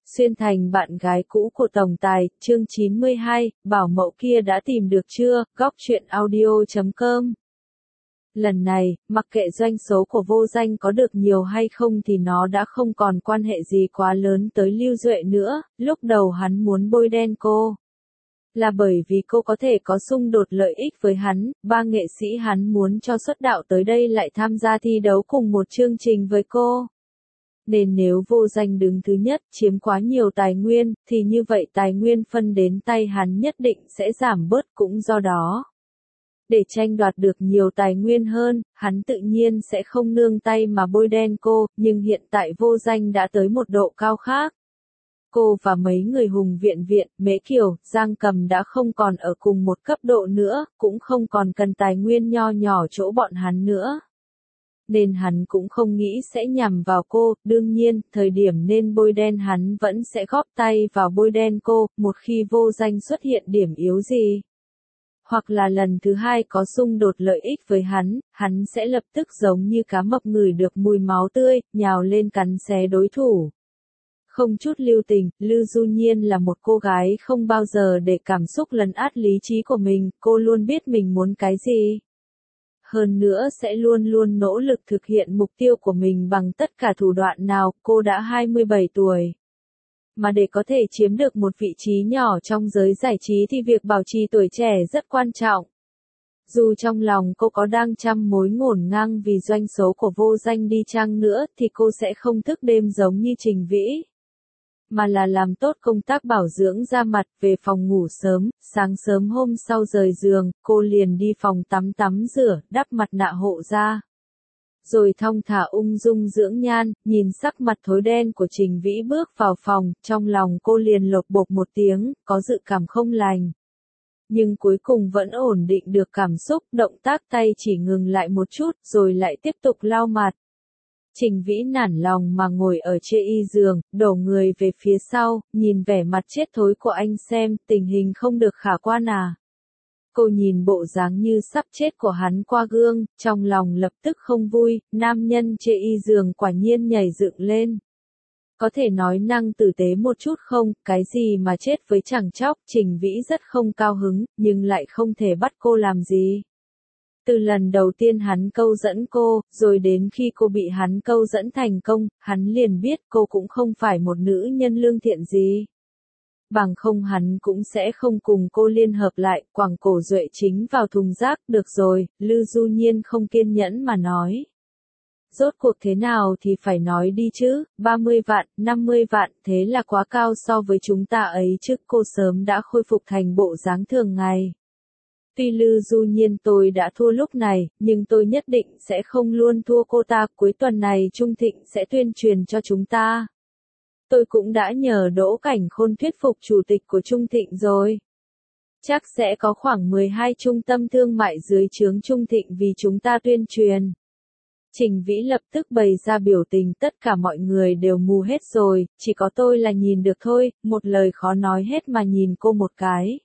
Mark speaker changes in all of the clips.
Speaker 1: Xuyên thành bạn gái cũ của tổng tài, chương 92, bảo mẫu kia đã tìm được chưa, góc truyện audio.com. Lần này, mặc kệ doanh số của Vô Danh có được nhiều hay không thì nó đã không còn quan hệ gì quá lớn tới Lưu Duệ nữa, lúc đầu hắn muốn bôi đen cô. Là bởi vì cô có thể có xung đột lợi ích với hắn, ba nghệ sĩ hắn muốn cho xuất đạo tới đây lại tham gia thi đấu cùng một chương trình với cô. Nên nếu Vô Danh đứng thứ nhất chiếm quá nhiều tài nguyên, thì như vậy tài nguyên phân đến tay hắn nhất định sẽ giảm bớt cũng do đó. Để tranh đoạt được nhiều tài nguyên hơn, hắn tự nhiên sẽ không nương tay mà bôi đen cô, nhưng hiện tại Vô Danh đã tới một độ cao khác. Cô và mấy người Hùng Viện, Mễ Kiều, Giang Cầm đã không còn ở cùng một cấp độ nữa, cũng không còn cần tài nguyên nho nhỏ chỗ bọn hắn nữa. Nên hắn cũng không nghĩ sẽ nhằm vào cô, đương nhiên, thời điểm nên bôi đen hắn vẫn sẽ góp tay vào bôi đen cô, một khi Vô Danh xuất hiện điểm yếu gì. Hoặc là lần thứ hai có xung đột lợi ích với hắn sẽ lập tức giống như cá mập ngửi được mùi máu tươi, nhào lên cắn xé đối thủ. Không chút lưu tình, Lư Du Nhiên là một cô gái không bao giờ để cảm xúc lấn át lý trí của mình, cô luôn biết mình muốn cái gì. Hơn nữa sẽ luôn luôn nỗ lực thực hiện mục tiêu của mình bằng tất cả thủ đoạn nào, cô đã 27 tuổi. Mà để có thể chiếm được một vị trí nhỏ trong giới giải trí thì việc bảo trì tuổi trẻ rất quan trọng. Dù trong lòng cô có đang trăm mối ngổn ngang vì doanh số của Vô Danh đi chăng nữa thì cô sẽ không thức đêm giống như Trình Vĩ. Mà là làm tốt công tác bảo dưỡng da mặt, về phòng ngủ sớm, sáng sớm hôm sau rời giường, cô liền đi phòng tắm rửa, đắp mặt nạ hộ da. Rồi thong thả ung dung dưỡng nhan, nhìn sắc mặt thối đen của Trình Vĩ bước vào phòng, trong lòng cô liền lột bột một tiếng, có dự cảm không lành. Nhưng cuối cùng vẫn ổn định được cảm xúc, động tác tay chỉ ngừng lại một chút, rồi lại tiếp tục lau mặt. Trình Vĩ nản lòng mà ngồi ở chê y giường, đổ người về phía sau, nhìn vẻ mặt chết thối của anh xem, tình hình không được khả quan à. Cô nhìn bộ dáng như sắp chết của hắn qua gương, trong lòng lập tức không vui, nam nhân chê y giường quả nhiên nhảy dựng lên. Có thể nói năng tử tế một chút không, cái gì mà chết với chàng chóc, Trình Vĩ rất không cao hứng, nhưng lại không thể bắt cô làm gì. Từ lần đầu tiên hắn câu dẫn cô, rồi đến khi cô bị hắn câu dẫn thành công, hắn liền biết cô cũng không phải một nữ nhân lương thiện gì. Bằng không hắn cũng sẽ không cùng cô liên hợp lại, quẳng cổ Duệ Chính vào thùng rác, được rồi, Lư Du Nhiên không kiên nhẫn mà nói. Rốt cuộc thế nào thì phải nói đi chứ, 30 vạn, 50 vạn, thế là quá cao so với chúng ta ấy chứ, cô sớm đã khôi phục thành bộ dáng thường ngày. Tuy Lư Du Nhiên tôi đã thua lúc này, nhưng tôi nhất định sẽ không luôn thua cô ta, cuối tuần này Trung Thịnh sẽ tuyên truyền cho chúng ta. Tôi cũng đã nhờ Đỗ Cảnh Khôn thuyết phục chủ tịch của Trung Thịnh rồi. Chắc sẽ có khoảng 12 trung tâm thương mại dưới trướng Trung Thịnh vì chúng ta tuyên truyền. Trình Vĩ lập tức bày ra biểu tình, tất cả mọi người đều mù hết rồi, chỉ có tôi là nhìn được thôi, một lời khó nói hết mà nhìn cô một cái.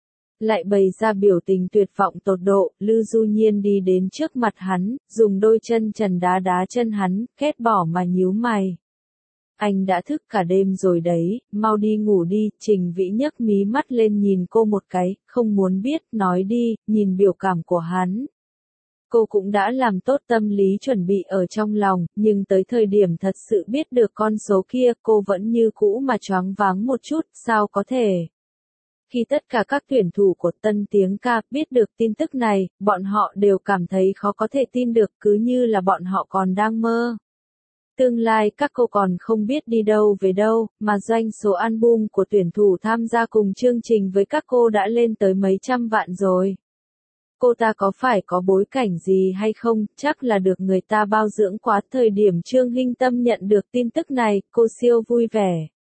Speaker 1: Lại bày ra biểu tình tuyệt vọng tột độ, Lư Du Nhiên đi đến trước mặt hắn, dùng đôi chân trần đá đá chân hắn, ghét bỏ mà nhíu mày. Anh đã thức cả đêm rồi đấy, mau đi ngủ đi, Trình Vĩ nhấc mí mắt lên nhìn cô một cái, không muốn biết, nói đi, nhìn biểu cảm của hắn. Cô cũng đã làm tốt tâm lý chuẩn bị ở trong lòng, nhưng tới thời điểm thật sự biết được con số kia, cô vẫn như cũ mà choáng váng một chút, sao có thể. Khi tất cả các tuyển thủ của Tân Tiếng Ca biết được tin tức này, bọn họ đều cảm thấy khó có thể tin được, cứ như là bọn họ còn đang mơ. Tương lai các cô còn không biết đi đâu về đâu, mà doanh số album của tuyển thủ tham gia cùng chương trình với các cô đã lên tới mấy trăm vạn rồi. Cô ta có phải có bối cảnh gì hay không, chắc là được người ta bao dưỡng quá. Thời điểm Trương Hinh Tâm nhận được tin tức này, cô siêu vui vẻ.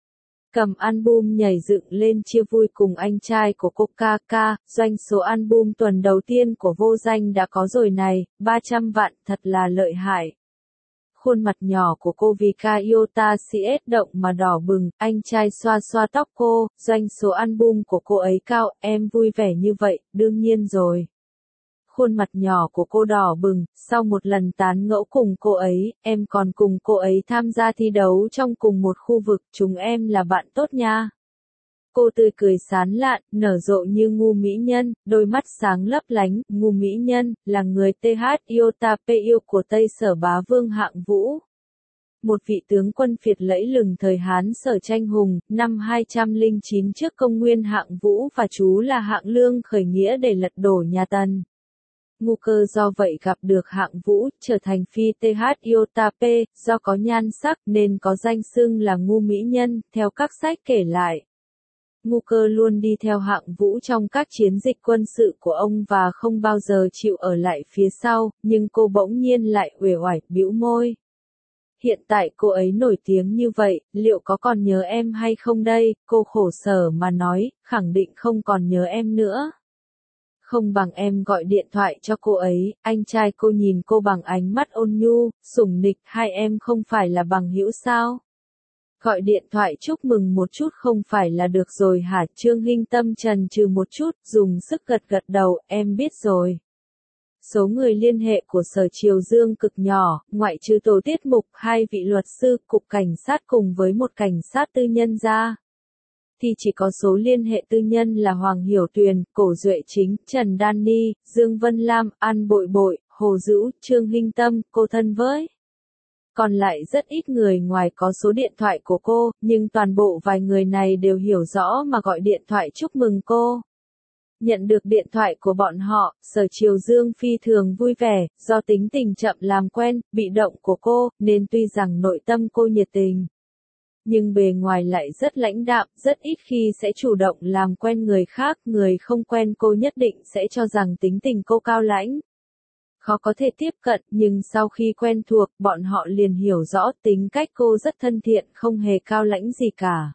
Speaker 1: Cầm album nhảy dựng lên chia vui cùng anh trai của cô Kaka, doanh số album tuần đầu tiên của Vô Danh đã có rồi này, 300 vạn, thật là lợi hại. Khuôn mặt nhỏ của cô vì Kayota CS động mà đỏ bừng, anh trai xoa xoa tóc cô, doanh số album của cô ấy cao, em vui vẻ như vậy, đương nhiên rồi. khuôn mặt nhỏ của cô đỏ bừng, sau một lần tán ngẫu cùng cô ấy, em còn cùng cô ấy tham gia thi đấu trong cùng một khu vực, chúng em là bạn tốt nha. Cô tươi cười sán lạn, nở rộ như ngu mỹ nhân, đôi mắt sáng lấp lánh, ngu mỹ nhân, là người TH Iota P yêu của Tây Sở Bá Vương Hạng Vũ. Một vị tướng quân phiệt lẫy lừng thời Hán Sở Tranh Hùng, năm 209 trước công nguyên Hạng Vũ và chú là Hạng Lương khởi nghĩa để lật đổ nhà Tần. Ngu Cơ do vậy gặp được Hạng Vũ, trở thành phi TH Iota P, do có nhan sắc nên có danh xưng là ngu mỹ nhân, theo các sách kể lại. Ngu Cơ luôn đi theo Hạng Vũ trong các chiến dịch quân sự của ông và không bao giờ chịu ở lại phía sau, nhưng cô bỗng nhiên lại uể oải, bĩu môi. Hiện tại cô ấy nổi tiếng như vậy, liệu có còn nhớ em hay không đây? Cô khổ sở mà nói, khẳng định không còn nhớ em nữa. Không bằng em gọi điện thoại cho cô ấy, anh trai cô nhìn cô bằng ánh mắt ôn nhu, sủng nịch, hai em không phải là bằng hữu sao? Gọi điện thoại chúc mừng một chút không phải là được rồi hả? Trương Hinh Tâm chần chừ một chút, dùng sức gật gật đầu, em biết rồi. Số người liên hệ của Sở Triều Dương cực nhỏ, ngoại trừ tổ tiết mục, 2 vị luật sư, cục cảnh sát cùng với một cảnh sát tư nhân ra. Thì chỉ có số liên hệ tư nhân là Hoàng Hiểu Tuyền, Cổ Duệ Chính, Trần Đan Ni, Dương Vân Lam, An Bội Bội, Hồ Dữu, Trương Hinh Tâm, cô thân với. Còn lại rất ít người ngoài có số điện thoại của cô, nhưng toàn bộ vài người này đều hiểu rõ mà gọi điện thoại chúc mừng cô. Nhận được điện thoại của bọn họ, Sở Triều Dương phi thường vui vẻ, do tính tình chậm làm quen, bị động của cô, nên tuy rằng nội tâm cô nhiệt tình. Nhưng bề ngoài lại rất lãnh đạm, rất ít khi sẽ chủ động làm quen người khác, người không quen cô nhất định sẽ cho rằng tính tình cô cao lãnh. Khó có thể tiếp cận, nhưng sau khi quen thuộc, bọn họ liền hiểu rõ tính cách cô rất thân thiện, không hề cao lãnh gì cả.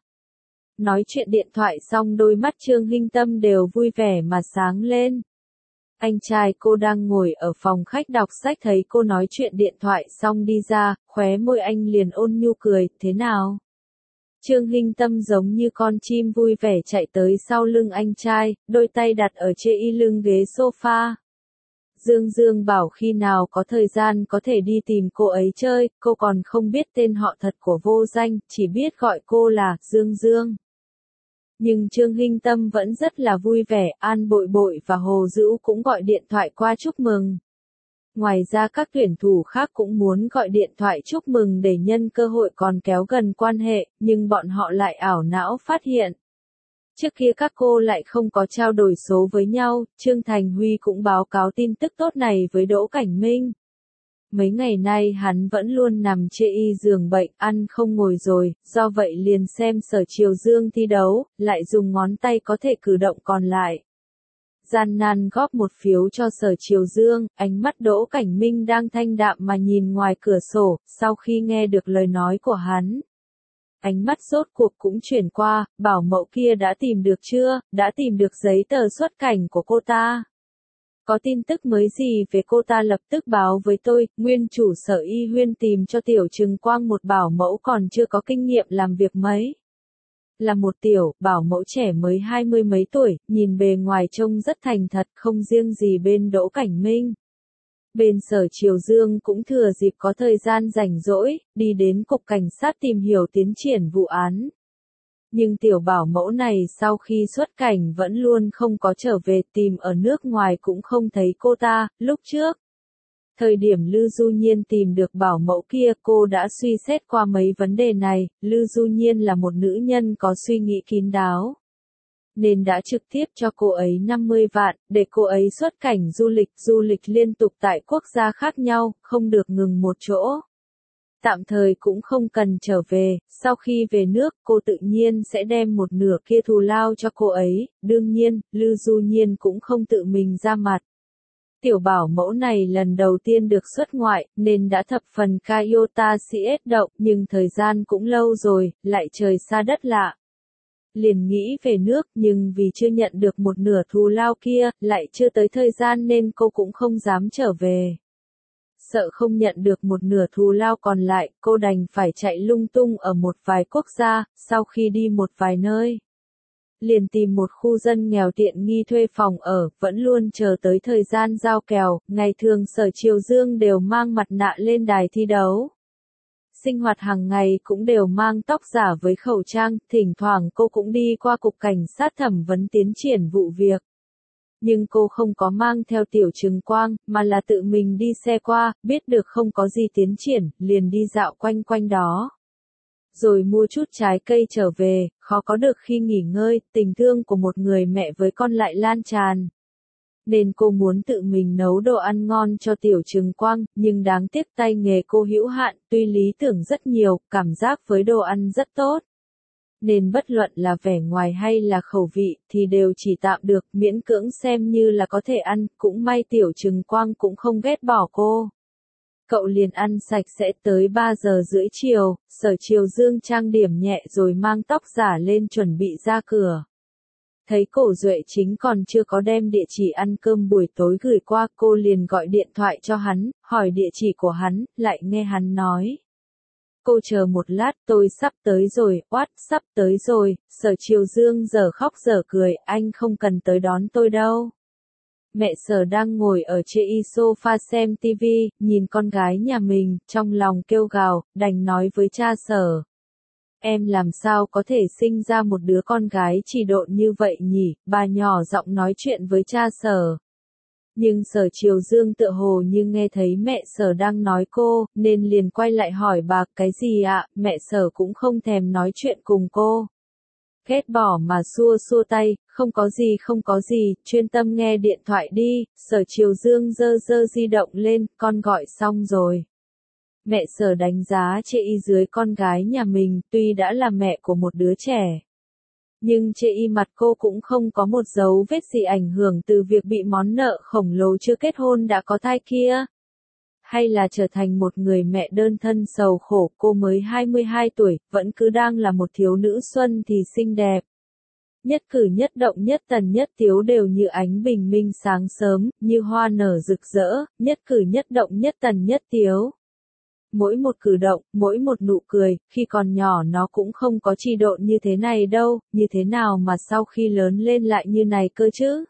Speaker 1: Nói chuyện điện thoại xong đôi mắt Trương Hinh Tâm đều vui vẻ mà sáng lên. Anh trai cô đang ngồi ở phòng khách đọc sách thấy cô nói chuyện điện thoại xong đi ra, khóe môi anh liền ôn nhu cười, thế nào? Trương Hinh Tâm giống như con chim vui vẻ chạy tới sau lưng anh trai, đôi tay đặt ở trên y lưng ghế sofa. Dương Dương bảo khi nào có thời gian có thể đi tìm cô ấy chơi, cô còn không biết tên họ thật của Vô Danh, chỉ biết gọi cô là Dương Dương. Nhưng Trương Hinh Tâm vẫn rất là vui vẻ, An Bội Bội và Hồ Dữu cũng gọi điện thoại qua chúc mừng. Ngoài ra các tuyển thủ khác cũng muốn gọi điện thoại chúc mừng để nhân cơ hội còn kéo gần quan hệ, nhưng bọn họ lại ảo não phát hiện. Trước kia các cô lại không có trao đổi số với nhau, Trương Thành Huy cũng báo cáo tin tức tốt này với Đỗ Cảnh Minh. Mấy ngày nay hắn vẫn luôn nằm chê y giường bệnh, ăn không ngồi rồi, do vậy liền xem Sở Triều Dương thi đấu, lại dùng ngón tay có thể cử động còn lại. Gian nan góp một phiếu cho Sở Triều Dương, ánh mắt Đỗ Cảnh Minh đang thanh đạm mà nhìn ngoài cửa sổ, sau khi nghe được lời nói của hắn. Ánh mắt rốt cuộc cũng chuyển qua, bảo mẫu kia đã tìm được chưa, đã tìm được giấy tờ xuất cảnh của cô ta. Có tin tức mới gì về cô ta lập tức báo với tôi, nguyên chủ Sở Y Huyên tìm cho Tiểu Trừng Quang một bảo mẫu còn chưa có kinh nghiệm làm việc mấy. Là một tiểu, bảo mẫu trẻ mới 20 mấy tuổi, nhìn bề ngoài trông rất thành thật, không riêng gì bên Đỗ Cảnh Minh. Bên Sở Triều Dương cũng thừa dịp có thời gian rảnh rỗi, đi đến cục cảnh sát tìm hiểu tiến triển vụ án. Nhưng tiểu bảo mẫu này sau khi xuất cảnh vẫn luôn không có trở về, tìm ở nước ngoài cũng không thấy cô ta. Lúc trước, thời điểm Lư Du Nhiên tìm được bảo mẫu kia, cô đã suy xét qua mấy vấn đề này. Lư Du Nhiên là một nữ nhân có suy nghĩ kín đáo, nên đã trực tiếp cho cô ấy 50 vạn, để cô ấy xuất cảnh du lịch liên tục tại quốc gia khác nhau, không được ngừng một chỗ. Tạm thời cũng không cần trở về, sau khi về nước, cô tự nhiên sẽ đem một nửa kia thù lao cho cô ấy, đương nhiên, Lư Du Nhiên cũng không tự mình ra mặt. Tiểu bảo mẫu này lần đầu tiên được xuất ngoại, nên đã thập phần Iota CS động, nhưng thời gian cũng lâu rồi, lại trời xa đất lạ. Liền nghĩ về nước, nhưng vì chưa nhận được một nửa thù lao kia, lại chưa tới thời gian nên cô cũng không dám trở về. Sợ không nhận được một nửa thù lao còn lại, cô đành phải chạy lung tung ở một vài quốc gia, sau khi đi một vài nơi. liền tìm một khu dân nghèo tiện nghi thuê phòng ở, vẫn luôn chờ tới thời gian giao kèo, ngày thường Sở Triều Dương đều mang mặt nạ lên đài thi đấu. Sinh hoạt hàng ngày cũng đều mang tóc giả với khẩu trang, thỉnh thoảng cô cũng đi qua cục cảnh sát thẩm vấn tiến triển vụ việc. Nhưng cô không có mang theo Tiểu Trừng Quang, mà là tự mình đi xe qua, biết được không có gì tiến triển, liền đi dạo quanh quanh đó. Rồi mua chút trái cây trở về, khó có được khi nghỉ ngơi, tình thương của một người mẹ với con lại lan tràn. Nên cô muốn tự mình nấu đồ ăn ngon cho Tiểu Trừng Quang, nhưng đáng tiếc tay nghề cô hữu hạn, tuy lý tưởng rất nhiều, cảm giác với đồ ăn rất tốt. Nên bất luận là vẻ ngoài hay là khẩu vị, thì đều chỉ tạm được, miễn cưỡng xem như là có thể ăn, cũng may Tiểu Trừng Quang cũng không ghét bỏ cô. Cậu liền ăn sạch sẽ tới 3 giờ rưỡi chiều, Sở Triều Dương trang điểm nhẹ rồi mang tóc giả lên chuẩn bị ra cửa. Thấy Cổ Duệ Chính còn chưa có đem địa chỉ ăn cơm buổi tối gửi qua, cô liền gọi điện thoại cho hắn, hỏi địa chỉ của hắn, lại nghe hắn nói. Cô chờ một lát, tôi sắp tới rồi, sắp tới rồi, Sở Triều Dương giờ khóc giờ cười, anh không cần tới đón tôi đâu. Mẹ Sở đang ngồi ở trên sofa xem TV, nhìn con gái nhà mình, trong lòng kêu gào, đành nói với cha Sở. Em làm sao có thể sinh ra một đứa con gái chỉ độn như vậy nhỉ, bà nhỏ giọng nói chuyện với cha Sở. Nhưng Sở Triều Dương tựa hồ như nghe thấy mẹ Sở đang nói cô, nên liền quay lại hỏi bà, cái gì ạ, mẹ Sở cũng không thèm nói chuyện cùng cô. Ghét bỏ mà xua xua tay, không có gì, chuyên tâm nghe điện thoại đi, Sở Triều Dương giơ di động lên, con gọi xong rồi. Mẹ Sở đánh giá chê y dưới con gái nhà mình, tuy đã là mẹ của một đứa trẻ. Nhưng chê y mặt cô cũng không có một dấu vết gì ảnh hưởng từ việc bị món nợ khổng lồ chưa kết hôn đã có thai kia. Hay là trở thành một người mẹ đơn thân sầu khổ, cô mới 22 tuổi, vẫn cứ đang là một thiếu nữ xuân thì xinh đẹp. Nhất cử nhất động nhất tần nhất tiếu đều như ánh bình minh sáng sớm, như hoa nở rực rỡ, nhất cử nhất động nhất tần nhất tiếu. Mỗi một cử động, mỗi một nụ cười, khi còn nhỏ nó cũng không có chi độn như thế này đâu, như thế nào mà sau khi lớn lên lại như này cơ chứ?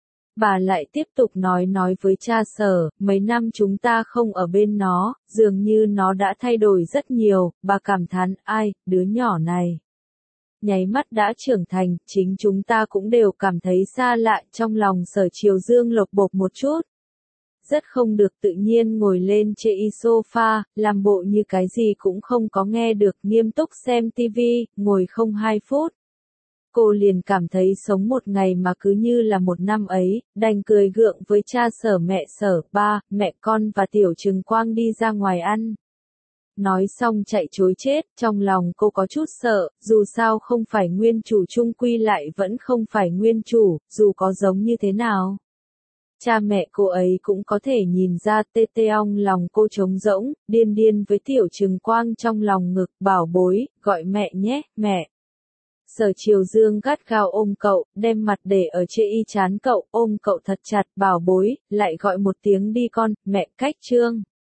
Speaker 1: Bà lại tiếp tục nói với cha Sở, mấy năm chúng ta không ở bên nó, dường như nó đã thay đổi rất nhiều, bà cảm thán, ai, đứa nhỏ này. Nháy mắt đã trưởng thành, chính chúng ta cũng đều cảm thấy xa lạ, trong lòng Sở Triều Dương lộc bộc một chút. Rất không được tự nhiên ngồi lên trên sofa, làm bộ như cái gì cũng không có nghe được, nghiêm túc xem tivi, ngồi không 2 phút. Cô liền cảm thấy sống một ngày mà cứ như là một năm ấy, đành cười gượng với cha Sở, mẹ Sở, ba, mẹ con và Tiểu Trừng Quang đi ra ngoài ăn. Nói xong chạy trối chết, trong lòng cô có chút sợ, dù sao không phải nguyên chủ chung quy lại vẫn không phải nguyên chủ, dù có giống như thế nào. Cha mẹ cô ấy cũng có thể nhìn ra tê tê ong lòng cô trống rỗng, điên với Tiểu Trừng Quang trong lòng ngực, bảo bối, gọi mẹ nhé, mẹ. Sở Triều Dương gắt gao ôm cậu, đem mặt để ở trên y trán cậu, ôm cậu thật chặt, bảo bối, lại gọi một tiếng đi con, mẹ cách trương.